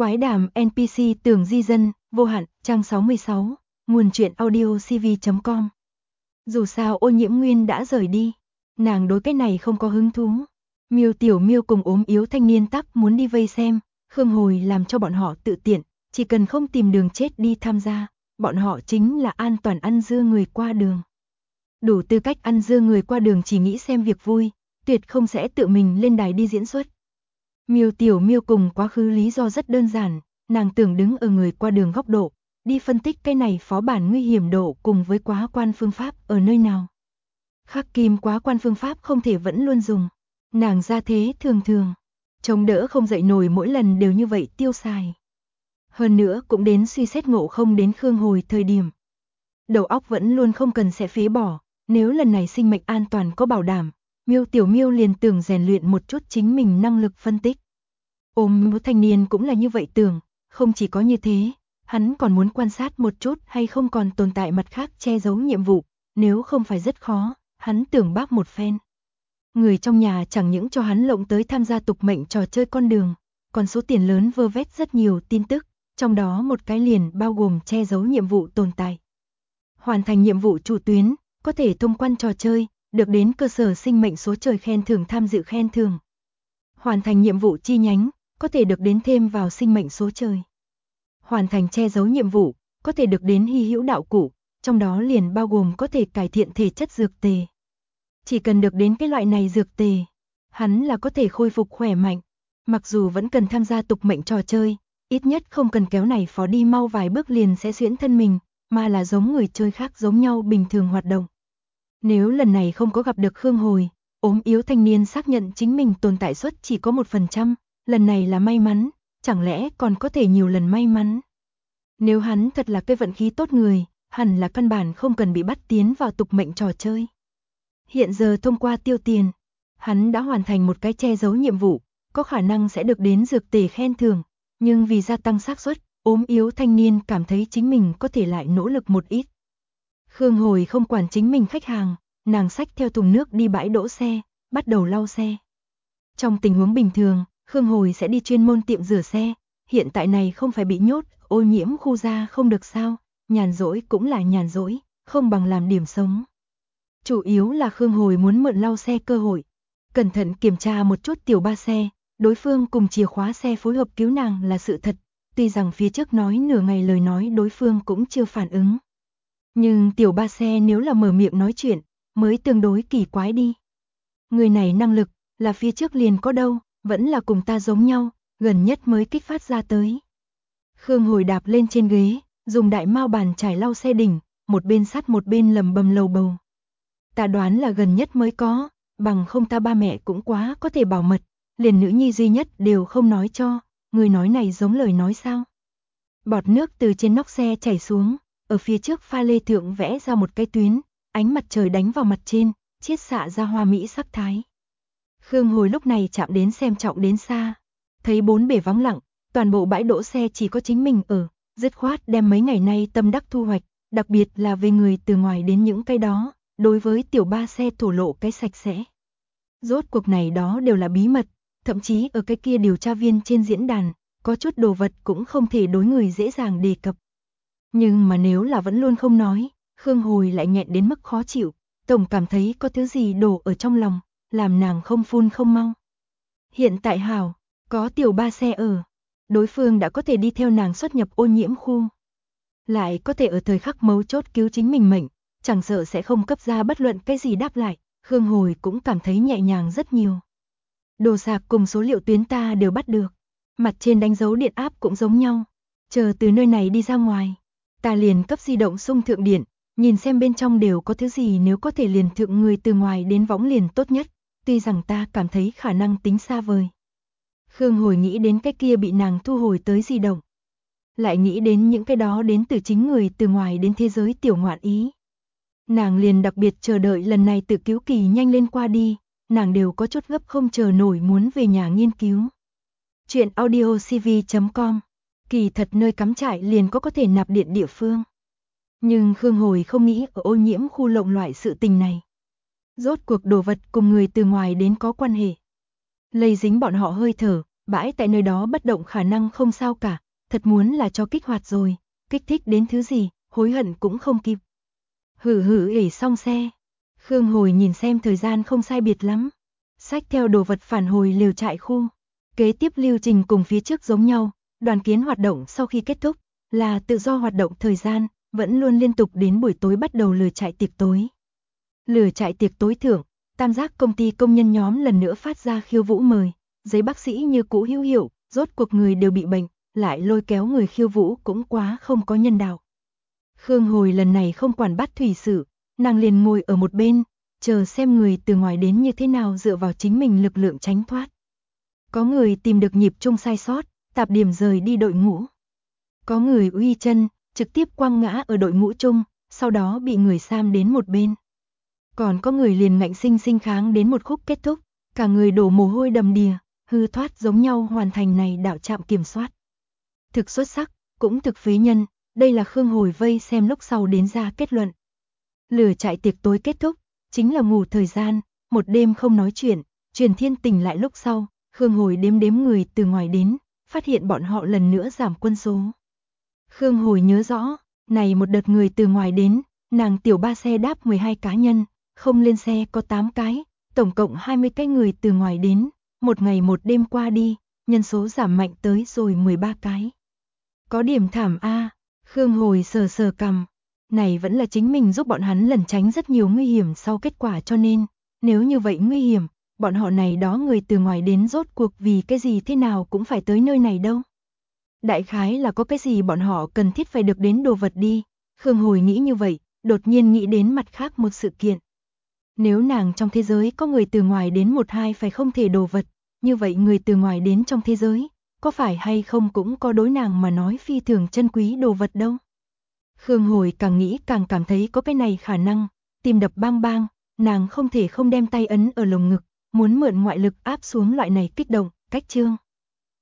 Quái đàm NPC tưởng di dân, vô hạn, trang 66, nguồn truyện audio cv.com. Dù sao Ô Nhiễm Nguyên đã rời đi, nàng đối cái này không có hứng thú. Miêu Tiểu Miêu cùng ốm yếu thanh niên tắc muốn đi vây xem, Khương Hồi làm cho bọn họ tự tiện, chỉ cần không tìm đường chết đi tham gia, bọn họ chính là an toàn ăn dưa người qua đường. Đủ tư cách ăn dưa người qua đường chỉ nghĩ xem việc vui, tuyệt không sẽ tự mình lên đài đi diễn xuất. Miêu Tiểu Miêu cùng quá khứ lý do rất đơn giản, nàng tưởng đứng ở người qua đường góc độ, đi phân tích cái này phó bản nguy hiểm độ cùng với quá quan phương pháp ở nơi nào. Khắc kim quá quan phương pháp không thể vẫn luôn dùng, nàng ra thế thường thường, chống đỡ không dậy nổi mỗi lần đều như vậy tiêu xài. Hơn nữa cũng đến suy xét ngộ không đến Khương Hồi thời điểm. Đầu óc vẫn luôn không cần sẽ phế bỏ, nếu lần này sinh mệnh an toàn có bảo đảm, Miêu Tiểu Miêu liền tưởng rèn luyện một chút chính mình năng lực phân tích. Ôm thanh niên cũng là như vậy tưởng, không chỉ có như thế, hắn còn muốn quan sát một chút hay không còn tồn tại mặt khác che giấu nhiệm vụ, nếu không phải rất khó, hắn tưởng bác một phen. Người trong nhà chẳng những cho hắn lộng tới tham gia tục mệnh trò chơi con đường, còn số tiền lớn vơ vét rất nhiều tin tức, trong đó một cái liền bao gồm che giấu nhiệm vụ tồn tại. Hoàn thành nhiệm vụ chủ tuyến, có thể thông quan trò chơi, được đến cơ sở sinh mệnh số trời khen thưởng tham dự khen thưởng. Hoàn thành nhiệm vụ chi nhánh, có thể được đến thêm vào sinh mệnh số trời. Hoàn thành che giấu nhiệm vụ, có thể được đến hy hữu đạo cụ, trong đó liền bao gồm có thể cải thiện thể chất dược tề. Chỉ cần được đến cái loại này dược tề, hắn là có thể khôi phục khỏe mạnh. Mặc dù vẫn cần tham gia tục mệnh trò chơi, ít nhất không cần kéo này phó đi mau vài bước liền sẽ xuyễn thân mình, mà là giống người chơi khác giống nhau bình thường hoạt động. Nếu lần này không có gặp được Khương Hồi, ốm yếu thanh niên xác nhận chính mình tồn tại suất chỉ có 1%, lần này là may mắn, chẳng lẽ còn có thể nhiều lần may mắn. Nếu hắn thật là cái vận khí tốt người, hẳn là căn bản không cần bị bắt tiến vào tục mệnh trò chơi. Hiện giờ thông qua tiêu tiền, hắn đã hoàn thành một cái che giấu nhiệm vụ, có khả năng sẽ được đến dược tề khen thưởng, nhưng vì gia tăng xác suất, ốm yếu thanh niên cảm thấy chính mình có thể lại nỗ lực một ít. Khương Hồi không quản chính mình khách hàng, nàng xách theo thùng nước đi bãi đỗ xe, bắt đầu lau xe. Trong tình huống bình thường, Khương Hồi sẽ đi chuyên môn tiệm rửa xe, hiện tại này không phải bị nhốt, ô nhiễm khu ra không được sao, nhàn rỗi cũng là nhàn rỗi, không bằng làm điểm sống. Chủ yếu là Khương Hồi muốn mượn lau xe cơ hội, cẩn thận kiểm tra một chút tiểu ba xe, đối phương cùng chìa khóa xe phối hợp cứu nàng là sự thật, tuy rằng phía trước nói nửa ngày lời nói đối phương cũng chưa phản ứng. Nhưng tiểu ba xe nếu là mở miệng nói chuyện, mới tương đối kỳ quái đi. Người này năng lực, là phía trước liền có đâu, vẫn là cùng ta giống nhau, gần nhất mới kích phát ra tới. Khương Hồi đạp lên trên ghế, dùng đại mao bàn chải lau xe đỉnh, một bên sắt một bên lầm bầm lầu bầu. Ta đoán là gần nhất mới có, bằng không ta ba mẹ cũng quá có thể bảo mật, liền nữ nhi duy nhất đều không nói cho, người nói này giống lời nói sao. Bọt nước từ trên nóc xe chảy xuống, ở phía trước pha lê thượng vẽ ra một cái tuyến, ánh mặt trời đánh vào mặt trên, chiết xạ ra hoa mỹ sắc thái. Khương Hồi lúc này chạm đến xem trọng đến xa, thấy bốn bể vắng lặng, toàn bộ bãi đỗ xe chỉ có chính mình ở, dứt khoát đem mấy ngày nay tâm đắc thu hoạch, đặc biệt là về người từ ngoài đến những cái đó, đối với tiểu ba xe thổ lộ cái sạch sẽ. Rốt cuộc này đó đều là bí mật, thậm chí ở cái kia điều tra viên trên diễn đàn, có chút đồ vật cũng không thể đối người dễ dàng đề cập. Nhưng mà nếu là vẫn luôn không nói, Khương Hồi lại nghẹn đến mức khó chịu, tổng cảm thấy có thứ gì đổ ở trong lòng, làm nàng không phun không mau. Hiện tại hảo, có tiểu ba xe ở, đối phương đã có thể đi theo nàng xuất nhập ô nhiễm khu. Lại có thể ở thời khắc mấu chốt cứu chính mình mệnh, chẳng sợ sẽ không cấp ra bất luận cái gì đáp lại, Khương Hồi cũng cảm thấy nhẹ nhàng rất nhiều. Đồ sạc cùng số liệu tuyến ta đều bắt được, mặt trên đánh dấu điện áp cũng giống nhau, chờ từ nơi này đi ra ngoài. Ta liền cấp di động xung thượng điện, nhìn xem bên trong đều có thứ gì, nếu có thể liền thượng người từ ngoài đến võng liền tốt nhất, tuy rằng ta cảm thấy khả năng tính xa vời. Khương Hồi nghĩ đến cái kia bị nàng thu hồi tới di động, lại nghĩ đến những cái đó đến từ chính người từ ngoài đến thế giới tiểu ngoạn ý. Nàng liền đặc biệt chờ đợi lần này tự cứu kỳ nhanh lên qua đi, nàng đều có chút gấp không chờ nổi muốn về nhà nghiên cứu. Chuyện audio cv.com. Kỳ thật nơi cắm trại liền có thể nạp điện địa phương. Nhưng Khương Hồi không nghĩ ở ô nhiễm khu lộng loại sự tình này. Rốt cuộc đồ vật cùng người từ ngoài đến có quan hệ. Lây dính bọn họ hơi thở, bãi tại nơi đó bất động khả năng không sao cả, thật muốn là cho kích hoạt rồi, kích thích đến thứ gì, hối hận cũng không kịp. Ỉ xong xe. Khương Hồi nhìn xem thời gian không sai biệt lắm. Xách theo đồ vật phản hồi lều trại khu. Kế tiếp lưu trình cùng phía trước giống nhau, đoàn kiến hoạt động sau khi kết thúc, là tự do hoạt động thời gian, vẫn luôn liên tục đến buổi tối bắt đầu lửa trại tiệc tối. Lửa trại tiệc tối thưởng, tam giác công ty công nhân nhóm lần nữa phát ra khiêu vũ mời, giấy bác sĩ như cũ hữu hiệu, rốt cuộc người đều bị bệnh, lại lôi kéo người khiêu vũ cũng quá không có nhân đạo. Khương Hồi lần này không quản bắt thủy sự, nàng liền ngồi ở một bên, chờ xem người từ ngoài đến như thế nào dựa vào chính mình lực lượng tránh thoát. Có người tìm được nhịp chung sai sót, tạp điểm rời đi đội ngũ. Có người uy chân, trực tiếp quăng ngã ở đội ngũ chung, sau đó bị người sam đến một bên. Còn có người liền ngạnh sinh sinh kháng đến một khúc kết thúc, cả người đổ mồ hôi đầm đìa, hư thoát giống nhau hoàn thành này đạo trạm kiểm soát. Thực xuất sắc, cũng thực phế nhân, đây là Khương Hồi vây xem lúc sau đến ra kết luận. Lửa trại tiệc tối kết thúc, chính là ngủ thời gian, một đêm không nói chuyện, Truyền Thiên tỉnh lại lúc sau, Khương Hồi đếm người từ ngoài đến, phát hiện bọn họ lần nữa giảm quân số. Khương Hồi nhớ rõ, này một đợt người từ ngoài đến, nàng tiểu ba xe đáp 12 cá nhân, không lên xe có 8 cái, tổng cộng 20 cái người từ ngoài đến, một ngày một đêm qua đi, nhân số giảm mạnh tới rồi 13 cái. Có điểm thảm a. Khương Hồi sờ cằm, này vẫn là chính mình giúp bọn hắn lẩn tránh rất nhiều nguy hiểm sau kết quả cho nên, nếu như vậy nguy hiểm, bọn họ này đó người từ ngoài đến rốt cuộc vì cái gì thế nào cũng phải tới nơi này đâu. Đại khái là có cái gì bọn họ cần thiết phải được đến đồ vật đi, Khương Hồi nghĩ như vậy, đột nhiên nghĩ đến mặt khác một sự kiện. Nếu nàng trong thế giới có người từ ngoài đến một hai phải không thể đồ vật, như vậy người từ ngoài đến trong thế giới, có phải hay không cũng có đối nàng mà nói phi thường chân quý đồ vật đâu. Khương Hồi càng nghĩ càng cảm thấy có cái này khả năng, tim đập bang bang, nàng không thể không đem tay ấn ở lồng ngực, muốn mượn ngoại lực áp xuống loại này kích động, cách chương.